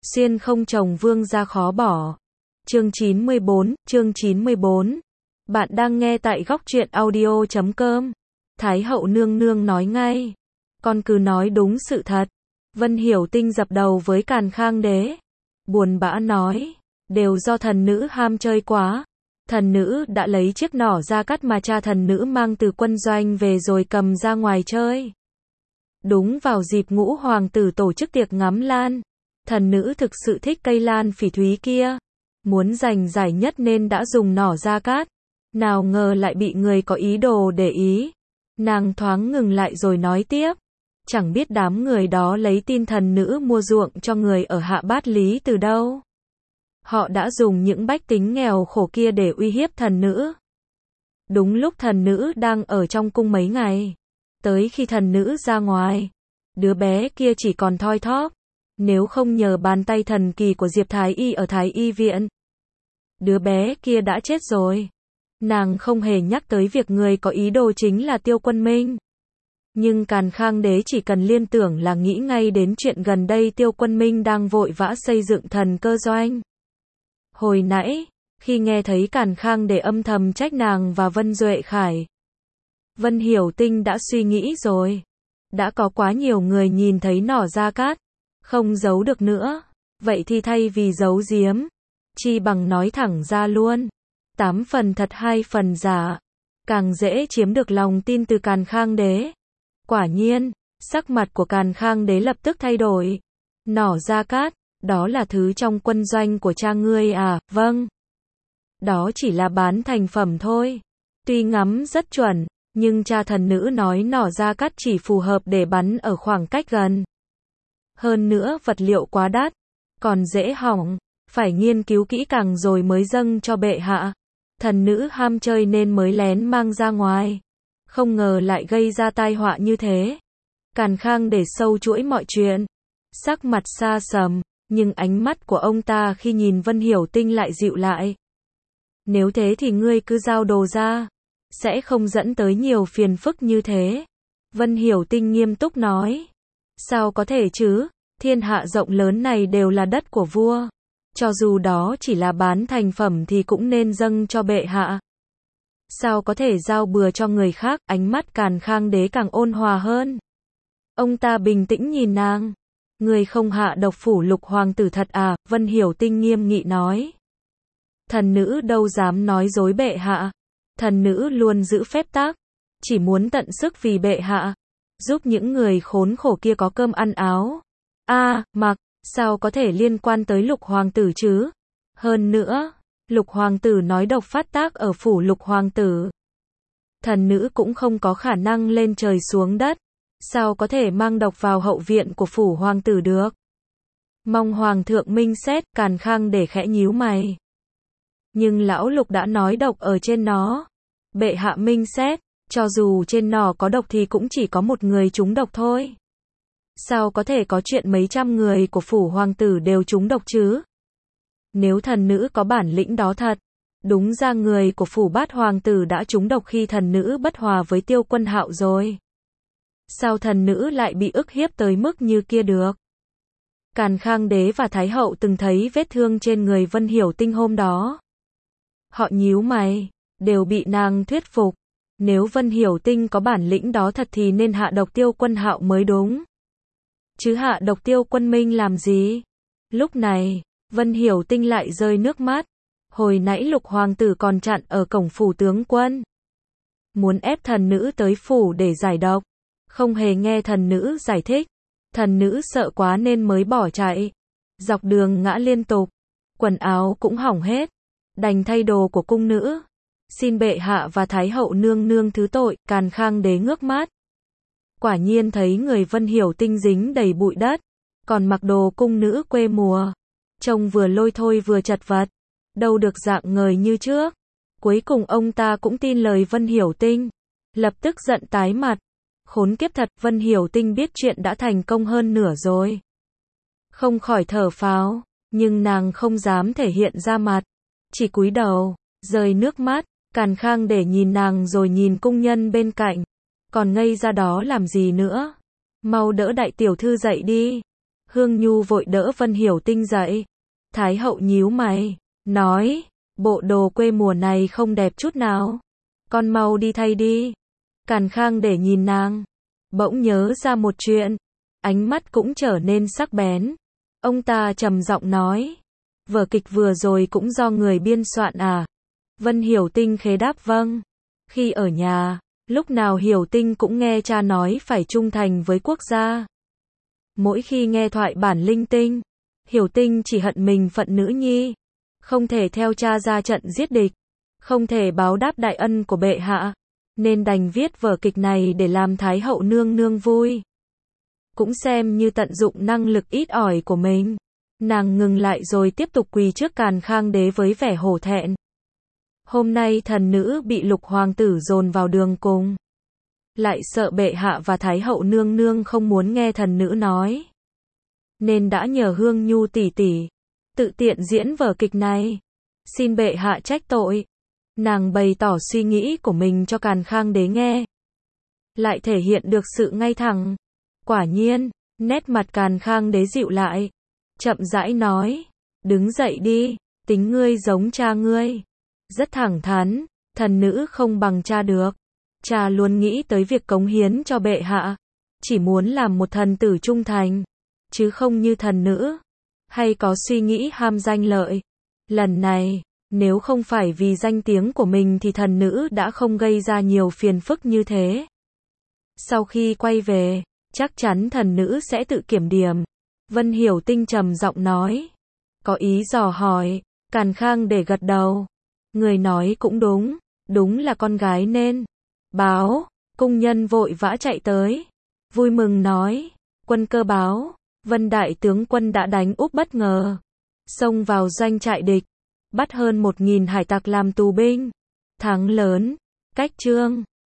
Xuyên không chồng vương gia khó bỏ. Chương 94. Bạn đang nghe tại góc truyện audio.com. Thái hậu nương nương nói ngay. Con cứ nói đúng sự thật. Vân Hiểu Tinh dập đầu với Càn Khang Đế. Buồn bã nói. Đều do thần nữ ham chơi quá. Thần nữ đã lấy chiếc nỏ ra cắt mà cha thần nữ mang từ quân doanh về rồi cầm ra ngoài chơi. Đúng vào dịp ngũ hoàng tử tổ chức tiệc ngắm lan. Thần nữ thực sự thích cây lan phỉ thúy kia. Muốn giành giải nhất nên đã dùng nỏ ra cát. Nào ngờ lại bị người có ý đồ để ý. Nàng thoáng ngừng lại rồi nói tiếp. Chẳng biết đám người đó lấy tin thần nữ mua ruộng cho người ở Hạ Bát Lý từ đâu. Họ đã dùng những bách tính nghèo khổ kia để uy hiếp thần nữ. Đúng lúc thần nữ đang ở trong cung mấy ngày. Tới khi thần nữ ra ngoài, đứa bé kia chỉ còn thoi thóp. Nếu không nhờ bàn tay thần kỳ của Diệp Thái Y ở Thái Y viện, đứa bé kia đã chết rồi. Nàng không hề nhắc tới việc người có ý đồ chính là Tiêu Quân Minh. Nhưng Càn Khang Đế chỉ cần liên tưởng là nghĩ ngay đến chuyện gần đây Tiêu Quân Minh đang vội vã xây dựng thần cơ doanh. Hồi nãy, khi nghe thấy Càn Khang Đế âm thầm trách nàng và Vân Duệ Khải, Vân Hiểu Tinh đã suy nghĩ rồi. Đã có quá nhiều người nhìn thấy nỏ ra cát, không giấu được nữa. Vậy thì thay vì giấu giếm, chi bằng nói thẳng ra luôn. 8 phần thật 2 phần giả. Càng dễ chiếm được lòng tin từ Càn Khang Đế. Quả nhiên, sắc mặt của Càn Khang Đế lập tức thay đổi. Nỏ ra cát, đó là thứ trong quân doanh của cha ngươi à? Vâng. Đó chỉ là bán thành phẩm thôi. Tuy ngắm rất chuẩn, nhưng cha thần nữ nói nỏ ra cát chỉ phù hợp để bắn ở khoảng cách gần. Hơn nữa vật liệu quá đắt, còn dễ hỏng, phải nghiên cứu kỹ càng rồi mới dâng cho bệ hạ. Thần nữ ham chơi nên mới lén mang ra ngoài. Không ngờ lại gây ra tai họa như thế. Càn Khang để sâu chuỗi mọi chuyện. Sắc mặt xa sầm, nhưng ánh mắt của ông ta khi nhìn Vân Hiểu Tinh lại dịu lại. Nếu thế thì ngươi cứ giao đồ ra, sẽ không dẫn tới nhiều phiền phức như thế. Vân Hiểu Tinh nghiêm túc nói. Sao có thể chứ, thiên hạ rộng lớn này đều là đất của vua. Cho dù đó chỉ là bán thành phẩm thì cũng nên dâng cho bệ hạ. Sao có thể giao bừa cho người khác? Ánh mắt Càn Khang Đế càng ôn hòa hơn. Ông ta bình tĩnh nhìn nàng. Người không hạ độc phủ Lục hoàng tử thật à? Vân Hiểu Tinh nghiêm nghị nói. Thần nữ đâu dám nói dối bệ hạ. Thần nữ luôn giữ phép tắc, chỉ muốn tận sức vì bệ hạ, giúp những người khốn khổ kia có cơm ăn áo mặc. Sao có thể liên quan tới Lục hoàng tử chứ? Hơn nữa, Lục hoàng tử nói độc phát tác ở phủ Lục hoàng tử. Thần nữ cũng không có khả năng lên trời xuống đất. Sao có thể mang độc vào hậu viện của phủ hoàng tử được? Mong hoàng thượng minh xét. Càn Khang để khẽ nhíu mày. Nhưng lão Lục đã nói độc ở trên nó. Bệ hạ minh xét, cho dù trên nỏ có độc thì cũng chỉ có một người trúng độc thôi. Sao có thể có chuyện mấy trăm người của phủ hoàng tử đều trúng độc chứ? Nếu thần nữ có bản lĩnh đó thật, đúng ra người của phủ Bát hoàng tử đã trúng độc khi thần nữ bất hòa với Tiêu Quân Hạo rồi. Sao thần nữ lại bị ức hiếp tới mức như kia được? Càn Khang Đế và Thái hậu từng thấy vết thương trên người Vân Hiểu Tinh hôm đó. Họ nhíu mày, đều bị nàng thuyết phục. Nếu Vân Hiểu Tinh có bản lĩnh đó thật thì nên hạ độc Tiêu Quân Hạo mới đúng. Chứ hạ độc Tiêu Quân Minh làm gì? Lúc này, Vân Hiểu Tinh lại rơi nước mắt. Hồi nãy Lục hoàng tử còn chặn ở cổng phủ tướng quân, muốn ép thần nữ tới phủ để giải độc. Không hề nghe thần nữ giải thích. Thần nữ sợ quá nên mới bỏ chạy. Dọc đường ngã liên tục, quần áo cũng hỏng hết, đành thay đồ của cung nữ. Xin bệ hạ và Thái hậu nương nương thứ tội. Càn Khang Đế ngước mắt, quả nhiên thấy người Vân Hiểu Tinh dính đầy bụi đất, còn mặc đồ cung nữ quê mùa, trông vừa lôi thôi vừa chật vật, đâu được rạng ngời như trước. Cuối cùng ông ta cũng tin lời Vân Hiểu Tinh, lập tức giận tái mặt. Khốn kiếp thật. Vân Hiểu Tinh biết chuyện đã thành công hơn nửa rồi, không khỏi thở phào, nhưng nàng không dám thể hiện ra mặt, chỉ cúi đầu, rơi nước mắt. Càn Khang để nhìn nàng rồi nhìn cung nhân bên cạnh. Còn ngây ra đó làm gì nữa? Mau đỡ đại tiểu thư dậy đi. Hương Nhu vội đỡ Vân Hiểu Tinh dậy. Thái hậu nhíu mày, nói, bộ đồ quê mùa này không đẹp chút nào. Con mau đi thay đi. Càn Khang để nhìn nàng, bỗng nhớ ra một chuyện, ánh mắt cũng trở nên sắc bén. Ông ta trầm giọng nói, vở kịch vừa rồi cũng do người biên soạn à? Vân Hiểu Tinh khẽ đáp vâng. Khi ở nhà, lúc nào Hiểu Tinh cũng nghe cha nói phải trung thành với quốc gia. Mỗi khi nghe thoại bản linh tinh, Hiểu Tinh chỉ hận mình phận nữ nhi, không thể theo cha ra trận giết địch, không thể báo đáp đại ân của bệ hạ, nên đành viết vở kịch này để làm Thái hậu nương nương vui. Cũng xem như tận dụng năng lực ít ỏi của mình. Nàng ngừng lại rồi tiếp tục quỳ trước Càn Khang đế với vẻ hổ thẹn. Hôm nay thần nữ bị Lục hoàng tử dồn vào đường cùng, lại sợ bệ hạ và Thái hậu nương nương không muốn nghe thần nữ nói, nên đã nhờ Hương Nhu tỷ tỷ tự tiện diễn vở kịch này. Xin bệ hạ trách tội. Nàng bày tỏ suy nghĩ của mình cho Càn Khang đế nghe, lại thể hiện được sự ngay thẳng. Quả nhiên, nét mặt Càn Khang đế dịu lại, chậm rãi nói, đứng dậy đi, tính ngươi giống cha ngươi, rất thẳng thắn, thần nữ không bằng cha được. Cha luôn nghĩ tới việc cống hiến cho bệ hạ, chỉ muốn làm một thần tử trung thành, chứ không như thần nữ, hay có suy nghĩ ham danh lợi. Lần này, nếu không phải vì danh tiếng của mình thì thần nữ đã không gây ra nhiều phiền phức như thế. Sau khi quay về, chắc chắn thần nữ sẽ tự kiểm điểm. Vân Hiểu Tinh trầm giọng nói, có ý dò hỏi. Càn Khang để gật đầu, người nói cũng đúng, đúng là con gái nên báo. Cung nhân vội vã chạy tới, vui mừng nói, quân cơ báo, Vân đại tướng quân đã đánh úp bất ngờ, xông vào doanh trại địch, bắt hơn 1000 hải tặc làm tù binh, thắng lớn. Cách chương